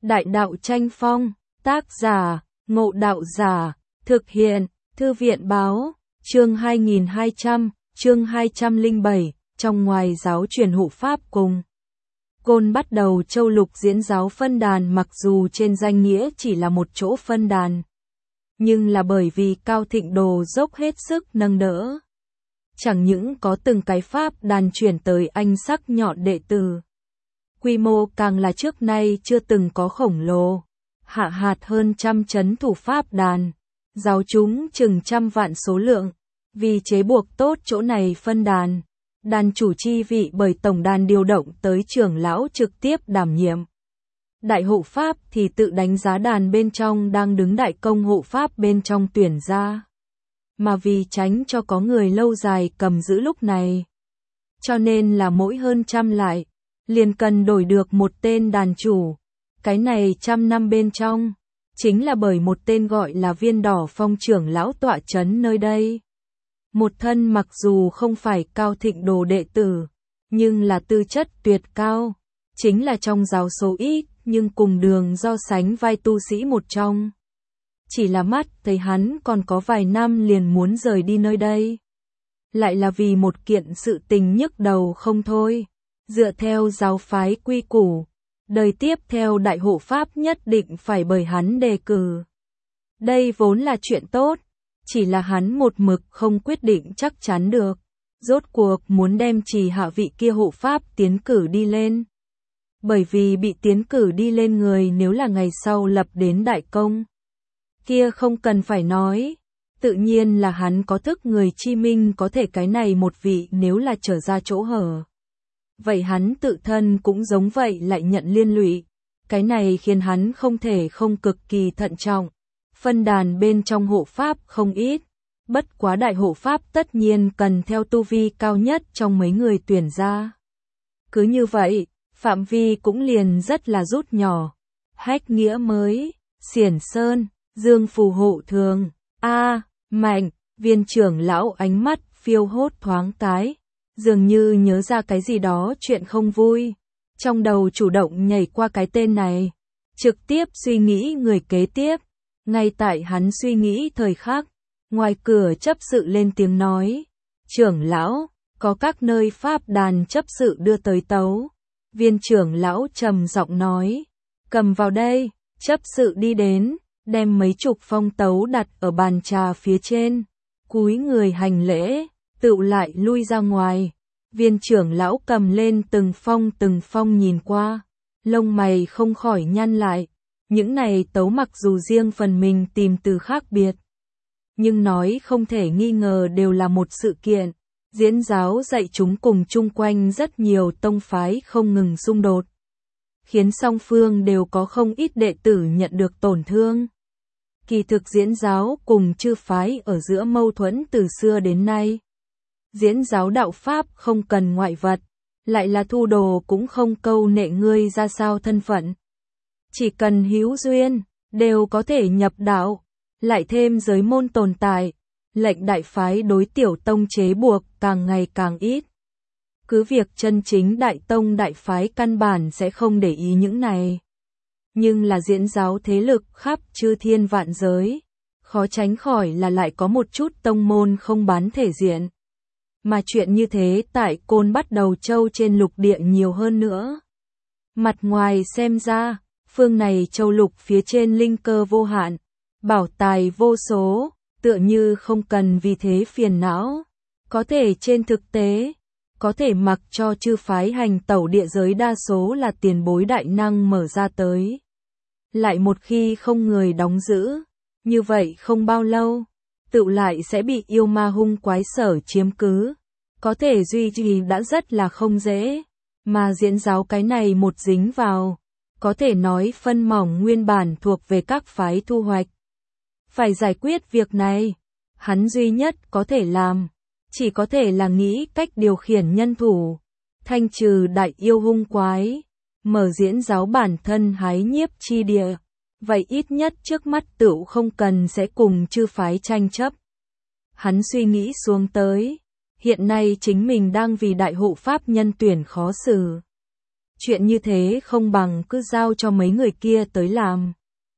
Đại đạo tranh phong, tác giả, Ngộ Đạo Giả, thực hiện, Thư viện báo, chương 2200, chương 207, trong ngoài giáo truyền hộ Pháp cùng. Côn Bắt Đầu Châu Lục Diễn Giáo phân đàn mặc dù trên danh nghĩa chỉ là một chỗ phân đàn, nhưng là bởi vì Cao Thịnh Đồ dốc hết sức nâng đỡ. Chẳng những có từng cái Pháp đàn chuyển tới anh sắc nhọn đệ tử. Quy mô càng là trước nay chưa từng có khổng lồ, hạ hạt hơn 100 chấn thủ Pháp đàn, giáo chúng chừng 100 vạn số lượng, vì chế buộc tốt chỗ này phân đàn. Đàn chủ chi vị bởi tổng đàn điều động tới trưởng lão trực tiếp đảm nhiệm. Đại hộ Pháp thì tự đánh giá đàn bên trong đang đứng đại công hộ Pháp bên trong tuyển ra. Mà vì tránh cho có người lâu dài cầm giữ lúc này, cho nên là mỗi hơn 100 lại, liền cần đổi được một tên đàn chủ. Cái này 100 năm bên trong, chính là bởi một tên gọi là Viên Đỏ Phong trưởng lão tọa chấn nơi đây. Một thân mặc dù không phải Cao Thịnh Đồ đệ tử, nhưng là tư chất tuyệt cao, chính là trong giáo số ít, nhưng cùng đường do sánh vai tu sĩ một trong. Chỉ là mắt thấy hắn còn có vài năm liền muốn rời đi nơi đây. Lại là vì một kiện sự tình nhức đầu không thôi. Dựa theo giáo phái quy củ, đời tiếp theo đại hộ Pháp nhất định phải bởi hắn đề cử. Đây vốn là chuyện tốt, chỉ là hắn một mực không quyết định chắc chắn được. Rốt cuộc muốn đem trì hạ vị kia hộ Pháp tiến cử đi lên. Bởi vì bị tiến cử đi lên người nếu là ngày sau lập đến đại công, kia không cần phải nói, tự nhiên là hắn có thức người chi minh có thể cái này một vị nếu là trở ra chỗ hở. Vậy hắn tự thân cũng giống vậy lại nhận liên lụy, cái này khiến hắn không thể không cực kỳ thận trọng. Phân đàn bên trong hộ Pháp không ít, bất quá đại hộ Pháp tất nhiên cần theo tu vi cao nhất trong mấy người tuyển ra. Cứ như vậy, phạm vi cũng liền rất là rút nhỏ. Hách Nghĩa mới, Xiển Sơn, Dương Phù Hộ Thường, Mạnh, Viên trưởng lão ánh mắt phiêu hốt thoáng cái, dường như nhớ ra cái gì đó chuyện không vui. Trong đầu chủ động nhảy qua cái tên này, trực tiếp suy nghĩ người kế tiếp. Ngay tại hắn suy nghĩ thời khắc, ngoài cửa chấp sự lên tiếng nói, trưởng lão, có các nơi Pháp đàn chấp sự đưa tới tấu. Viên trưởng lão trầm giọng nói, cầm vào đây. Chấp sự đi đến, đem mấy chục phong tấu đặt ở bàn trà phía trên, cúi người hành lễ, tựu lại lui ra ngoài. Viên trưởng lão cầm lên từng phong nhìn qua, lông mày không khỏi nhăn lại. Những này tấu mặc dù riêng phần mình tìm từ khác biệt, nhưng nói không thể nghi ngờ đều là một sự kiện. Diễn giáo dạy chúng cùng chung quanh rất nhiều tông phái không ngừng xung đột, khiến song phương đều có không ít đệ tử nhận được tổn thương. Kỳ thực diễn giáo cùng chư phái ở giữa mâu thuẫn từ xưa đến nay. Diễn giáo đạo Pháp không cần ngoại vật, lại là thu đồ cũng không câu nệ ngươi ra sao thân phận. Chỉ cần hữu duyên, đều có thể nhập đạo, lại thêm giới môn tồn tại, lệnh đại phái đối tiểu tông chế buộc càng ngày càng ít. Cứ việc chân chính đại tông đại phái căn bản sẽ không để ý những này. Nhưng là diễn giáo thế lực khắp chư thiên vạn giới, khó tránh khỏi là lại có một chút tông môn không bán thể diện. Mà chuyện như thế tại Côn Bắt Đầu Châu trên lục địa nhiều hơn nữa. Mặt ngoài xem ra, phương này châu lục phía trên linh cơ vô hạn, bảo tài vô số, tựa như không cần vì thế phiền não. Có thể trên thực tế, có thể mặc cho chư phái hành tẩu địa giới đa số là tiền bối đại năng mở ra tới. Lại một khi không người đóng giữ, như vậy không bao lâu, tựu lại sẽ bị yêu ma hung quái sở chiếm cứ. Có thể duy trì đã rất là không dễ, mà diễn giáo cái này một dính vào, có thể nói phân mỏng nguyên bản thuộc về các phái thu hoạch. Phải giải quyết việc này, hắn duy nhất có thể làm, chỉ có thể là nghĩ cách điều khiển nhân thủ, thanh trừ đại yêu hung quái, mở diễn giáo bản thân hái nhiếp chi địa. Vậy ít nhất trước mắt tựu không cần sẽ cùng chư phái tranh chấp. Hắn suy nghĩ xuống tới, hiện nay chính mình đang vì đại hộ Pháp nhân tuyển khó xử. chuyện như thế không bằng cứ giao cho mấy người kia tới làm.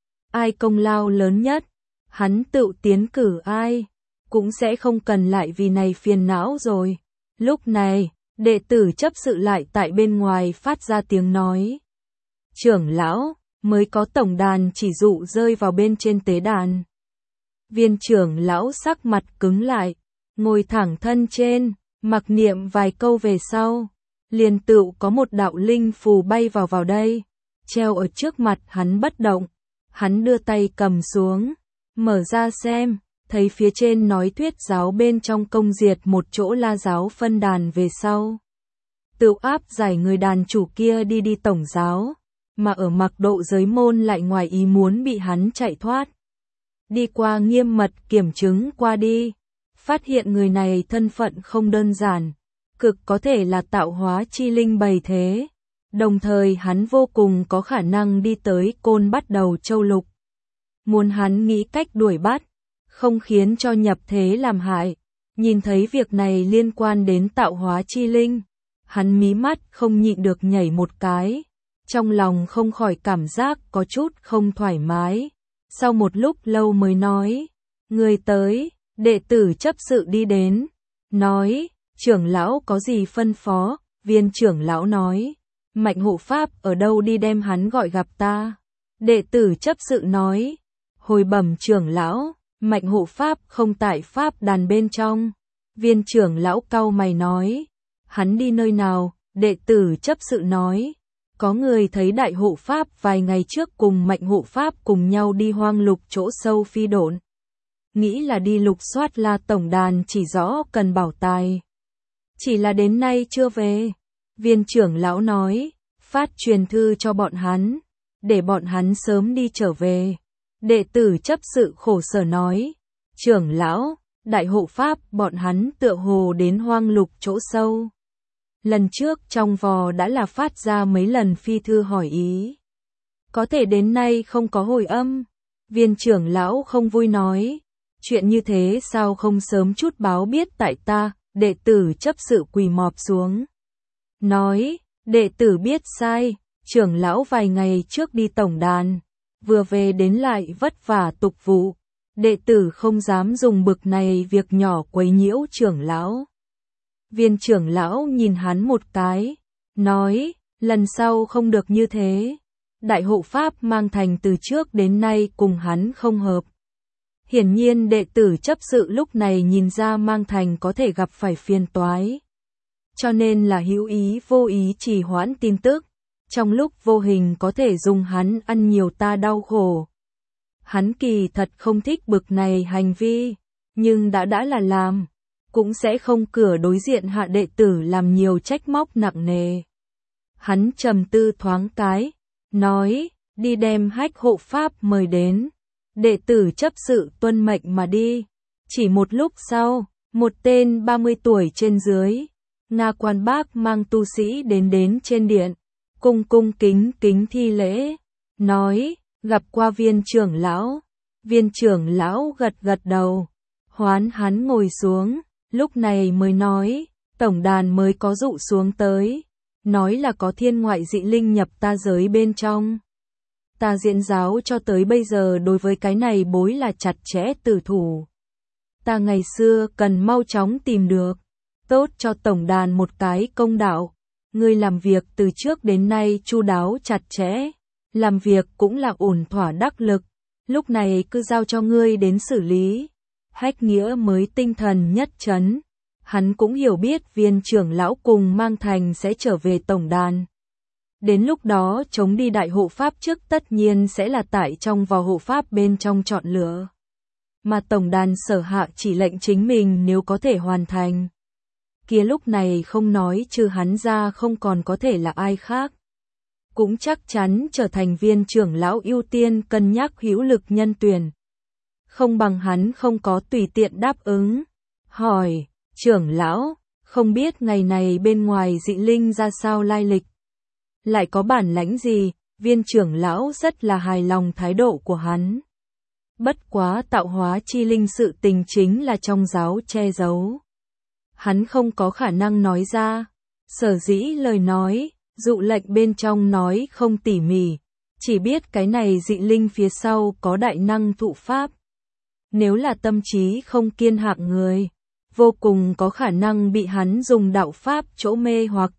Ai công lao lớn nhất, hắn tự tiến cử ai, cũng sẽ không cần lại vì này phiền não rồi. Lúc này, đệ tử chấp sự lại tại bên ngoài phát ra tiếng nói. Trưởng lão, mới có tổng đàn chỉ dụ rơi vào bên trên tế đàn. Viên trưởng lão sắc mặt cứng lại, ngồi thẳng thân trên, mặc niệm vài câu về sau. Liền tựu có một đạo linh phù bay vào đây, treo ở trước mặt hắn bất động. Hắn đưa tay cầm xuống, mở ra xem, thấy phía trên nói thuyết giáo bên trong công diệt một chỗ La giáo phân đàn về sau. Tựu áp giải người đàn chủ kia đi tổng giáo, mà ở mặc độ giới môn lại ngoài ý muốn bị hắn chạy thoát. Đi qua nghiêm mật kiểm chứng qua đi, phát hiện người này thân phận không đơn giản, cực có thể là tạo hóa chi linh bày thế. Đồng thời hắn vô cùng có khả năng đi tới Côn Bắt Đầu Châu Lục. Muốn hắn nghĩ cách đuổi bắt, không khiến cho nhập thế làm hại. Nhìn thấy việc này liên quan đến tạo hóa chi linh, hắn mí mắt không nhịn được nhảy một cái. Trong lòng không khỏi cảm giác có chút không thoải mái. Sau một lúc lâu mới nói, người tới, đệ tử chấp sự đi đến. Nói, trưởng lão có gì phân phó, viên trưởng lão nói. Mạnh hộ pháp ở đâu đi đem hắn gọi gặp ta. Đệ tử chấp sự nói, hồi bẩm trưởng lão, mạnh hộ pháp không tại pháp đàn bên trong. Viên trưởng lão cau mày nói, hắn đi nơi nào? Đệ tử chấp sự nói, có người thấy đại hộ pháp vài ngày trước cùng mạnh hộ pháp cùng nhau đi hoang lục chỗ sâu phi độn. Nghĩ là đi lục soát La tổng đàn chỉ rõ cần bảo tài. Chỉ là đến nay chưa về. Viên trưởng lão nói, phát truyền thư cho bọn hắn, để bọn hắn sớm đi trở về. Đệ tử chấp sự khổ sở nói, trưởng lão, đại hộ pháp bọn hắn tựa hồ đến hoang lục chỗ sâu. Lần trước trong vò đã là phát ra mấy lần phi thư hỏi ý. Có thể đến nay không có hồi âm. Viên trưởng lão không vui nói, chuyện như thế sao không sớm chút báo biết tại ta. Đệ tử chấp sự quỳ mọp xuống. Nói, đệ tử biết sai, trưởng lão vài ngày trước đi tổng đàn, vừa về đến lại vất vả tục vụ. Đệ tử không dám dùng bực này việc nhỏ quấy nhiễu trưởng lão. Viên trưởng lão nhìn hắn một cái, nói, lần sau không được như thế. Đại hộ pháp mang thành từ trước đến nay cùng hắn không hợp. Hiển nhiên đệ tử chấp sự lúc này nhìn ra mang thành có thể gặp phải phiền toái. Cho nên là hữu ý vô ý trì hoãn tin tức. Trong lúc vô hình có thể dùng hắn ăn nhiều ta đau khổ. Hắn kỳ thật không thích bực này hành vi, nhưng đã là làm, cũng sẽ không cửa đối diện hạ đệ tử làm nhiều trách móc nặng nề. Hắn trầm tư thoáng cái, nói, đi đem Hách hộ pháp mời đến. Đệ tử chấp sự tuân mệnh mà đi. Chỉ một lúc sau, một tên 30 tuổi trên dưới, Nga quan bác mang tu sĩ đến trên điện, cung kính thi lễ, nói, gặp qua viên trưởng lão. Viên trưởng lão gật đầu, hoán hắn ngồi xuống, lúc này mới nói, tổng đàn mới có dụ xuống tới, nói là có thiên ngoại dị linh nhập ta giới bên trong. Ta diễn giáo cho tới bây giờ đối với cái này bối là chặt chẽ tử thủ. Ta ngày xưa cần mau chóng tìm được, tốt cho tổng đàn một cái công đạo. Ngươi làm việc từ trước đến nay chu đáo chặt chẽ, làm việc cũng là ổn thỏa đắc lực, lúc này cứ giao cho ngươi đến xử lý. Hách Nghĩa mới tinh thần nhất chấn, hắn cũng hiểu biết viên trưởng lão cùng mang thành sẽ trở về tổng đàn. Đến lúc đó chống đi đại hộ pháp trước tất nhiên sẽ là tại trong vò hộ pháp bên trong chọn lựa. Mà tổng đàn sở hạ chỉ lệnh chính mình nếu có thể hoàn thành. Kia lúc này không nói trừ hắn ra không còn có thể là ai khác. Cũng chắc chắn trở thành viên trưởng lão ưu tiên cân nhắc hữu lực nhân tuyển. Không bằng hắn không có tùy tiện đáp ứng. Hỏi, trưởng lão, không biết ngày này bên ngoài dị linh ra sao lai lịch? Lại có bản lãnh gì? Viên trưởng lão rất là hài lòng thái độ của hắn. Bất quá tạo hóa chi linh sự tình chính là trong giáo che giấu. Hắn không có khả năng nói ra. Sở dĩ lời nói, Dụ lệnh bên trong nói không tỉ mỉ, chỉ biết cái này dị linh phía sau có đại năng thụ pháp. Nếu là tâm trí không kiên hạng người, vô cùng có khả năng bị hắn dùng đạo pháp chỗ mê hoặc.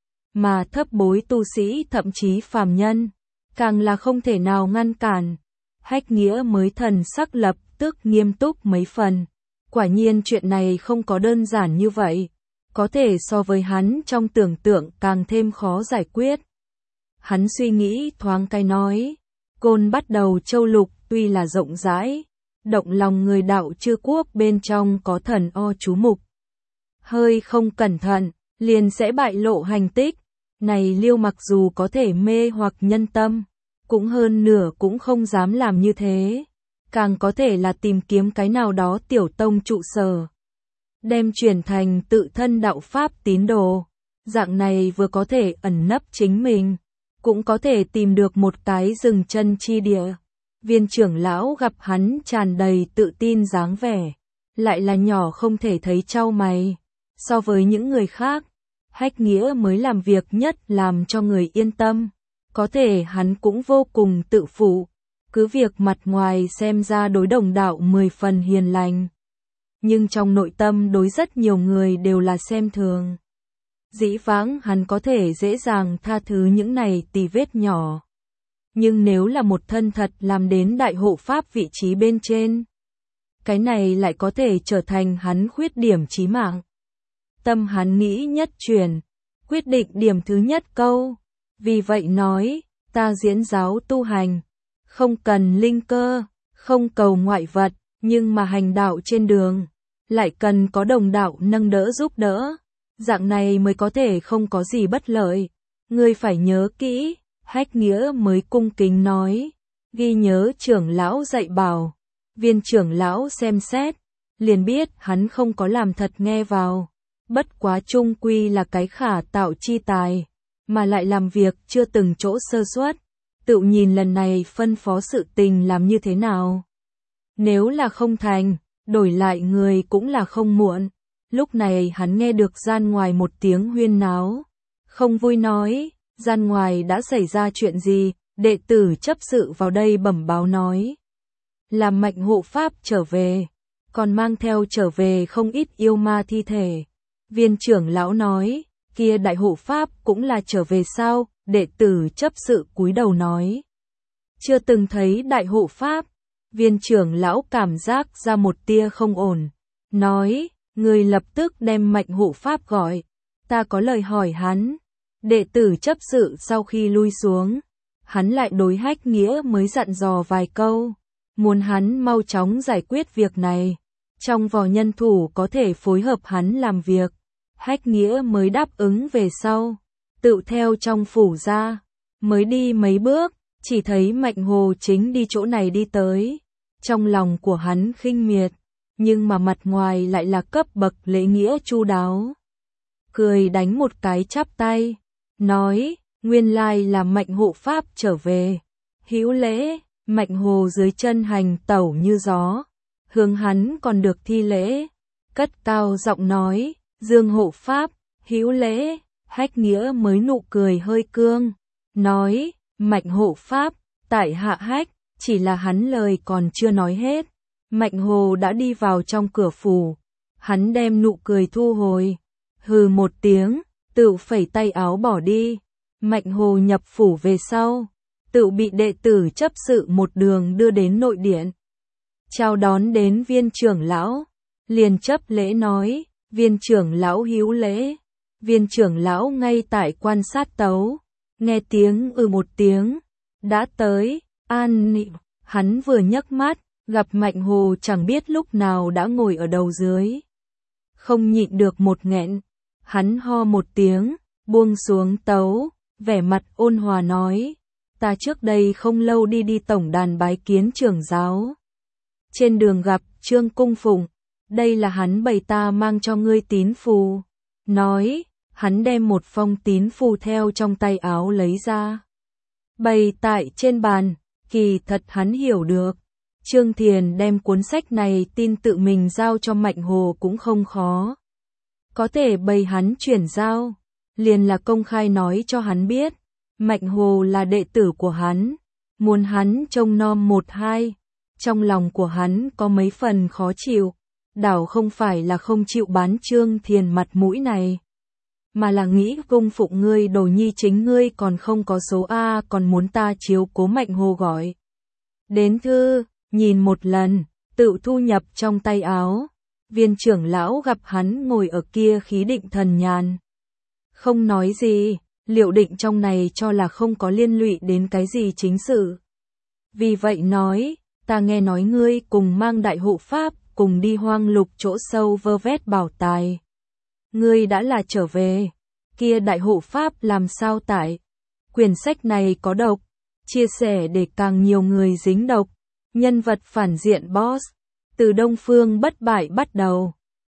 Mà thấp bối tu sĩ thậm chí phàm nhân, càng là không thể nào ngăn cản. Hách Nghĩa mới thần sắc lập tức nghiêm túc mấy phần. Quả nhiên chuyện này không có đơn giản như vậy, có thể so với hắn trong tưởng tượng càng thêm khó giải quyết. Hắn suy nghĩ thoáng cái nói, Côn Bắt Đầu Châu Lục tuy là rộng rãi, động lòng người đạo chư quốc bên trong có thần o chú mục. Hơi không cẩn thận, liền sẽ bại lộ hành tích. Này Liêu mặc dù có thể mê hoặc nhân tâm, cũng hơn nửa cũng không dám làm như thế. Càng có thể là tìm kiếm cái nào đó tiểu tông trụ sở, đem chuyển thành tự thân đạo pháp tín đồ. Dạng này vừa có thể ẩn nấp chính mình, cũng có thể tìm được một cái dừng chân chi địa. Viên trưởng lão gặp hắn tràn đầy tự tin dáng vẻ, lại là nhỏ không thể thấy chau mày. So với những người khác, Hách Nghĩa mới làm việc nhất làm cho người yên tâm. Có thể hắn cũng vô cùng tự phụ, cứ việc mặt ngoài xem ra đối đồng đạo 10 phần hiền lành, nhưng trong nội tâm đối rất nhiều người đều là xem thường. Dĩ vãng hắn có thể dễ dàng tha thứ những này tì vết nhỏ. Nhưng nếu là một thân thật làm đến đại hộ pháp vị trí bên trên, cái này lại có thể trở thành hắn khuyết điểm chí mạng. Tâm hắn nghĩ nhất chuyển, quyết định điểm thứ nhất câu. Vì vậy nói, ta diễn giáo tu hành, không cần linh cơ, không cầu ngoại vật, nhưng mà hành đạo trên đường, lại cần có đồng đạo nâng đỡ giúp đỡ. Dạng này mới có thể không có gì bất lợi. Ngươi phải nhớ kỹ. Hách Nghĩa mới cung kính nói, ghi nhớ trưởng lão dạy bảo. Viên trưởng lão xem xét, liền biết hắn không có làm thật nghe vào. Bất quá chung quy là cái khả tạo chi tài, mà lại làm việc chưa từng chỗ sơ suất. Tự nhìn lần này phân phó sự tình làm như thế nào. Nếu là không thành, đổi lại người cũng là không muộn. Lúc này hắn nghe được gian ngoài một tiếng huyên náo. Không vui nói, gian ngoài đã xảy ra chuyện gì, đệ tử chấp sự vào đây bẩm báo nói. Làm Mạnh hộ pháp trở về, còn mang theo trở về không ít yêu ma thi thể. Viên trưởng lão nói, kia đại hộ pháp cũng là trở về sao, đệ tử chấp sự cúi đầu nói. Chưa từng thấy đại hộ pháp, viên trưởng lão cảm giác ra một tia không ổn, nói, người lập tức đem Mạnh hộ pháp gọi, ta có lời hỏi hắn. Đệ tử chấp sự sau khi lui xuống, hắn lại đối Hách Nghĩa mới dặn dò vài câu, muốn hắn mau chóng giải quyết việc này, trong vò nhân thủ có thể phối hợp hắn làm việc. Hách Nghĩa mới đáp ứng về sau, tự theo trong phủ ra, mới đi mấy bước, chỉ thấy Mạnh Hồ chính đi chỗ này đi tới. Trong lòng của hắn khinh miệt, nhưng mà mặt ngoài lại là cấp bậc lễ nghĩa chu đáo. Cười đánh một cái chắp tay, nói, nguyên lai là Mạnh hộ pháp trở về. Hữu lễ, Mạnh Hồ dưới chân hành tẩu như gió, hướng hắn còn được thi lễ, cất cao giọng nói, Dương hộ pháp, hữu lễ. Hách Nghĩa mới nụ cười hơi cương, nói, Mạnh hộ pháp, tại hạ Hách. Chỉ là hắn lời còn chưa nói hết, Mạnh Hồ đã đi vào trong cửa phủ. Hắn đem nụ cười thu hồi, hừ một tiếng, tự phẩy tay áo bỏ đi. Mạnh Hồ nhập phủ về sau, tự bị đệ tử chấp sự một đường đưa đến nội điện. Chào đón đến viên trưởng lão, liền chấp lễ nói, viên trưởng lão hữu lễ. Viên trưởng lão ngay tại quan sát tấu, nghe tiếng một tiếng, đã tới. An nị, hắn vừa nhấc mắt, gặp Mạnh Hồ chẳng biết lúc nào đã ngồi ở đầu dưới. Không nhịn được một nghẹn, hắn ho một tiếng, buông xuống tấu, vẻ mặt ôn hòa nói, ta trước đây không lâu đi tổng đàn bái kiến trưởng giáo. Trên đường gặp Trương Cung Phụng, đây là hắn bày ta mang cho ngươi tín phù. Nói, hắn đem một phong tín phù theo trong tay áo lấy ra, bày tại trên bàn. Kỳ thật hắn hiểu được, Trương Thiền đem cuốn sách này tin tự mình giao cho Mạnh Hồ cũng không khó. Có thể bày hắn chuyển giao, liền là công khai nói cho hắn biết, Mạnh Hồ là đệ tử của hắn, muốn hắn trông nom một hai. Trong lòng của hắn có mấy phần khó chịu, đảo không phải là không chịu bán Trương Thiền mặt mũi này, mà là nghĩ cung phụng ngươi đồ nhi chính ngươi còn không có số A còn muốn ta chiếu cố Mạnh Hồ gọi. Đến thư, nhìn một lần, tự thu nhập trong tay áo, Viên trưởng lão gặp hắn ngồi ở kia khí định thần nhàn. Không nói gì, Liệu Định trong này cho là không có liên lụy đến cái gì chính sự. Vì vậy nói, ta nghe nói ngươi cùng mang đại hộ pháp, cùng đi hoang lục chỗ sâu vơ vét bảo tài. Ngươi đã là trở về, kia đại hộ pháp làm sao tại? Quyển sách này có độc, chia sẻ để càng nhiều người dính độc. Nhân vật phản diện boss, từ Đông Phương bất bại bắt đầu.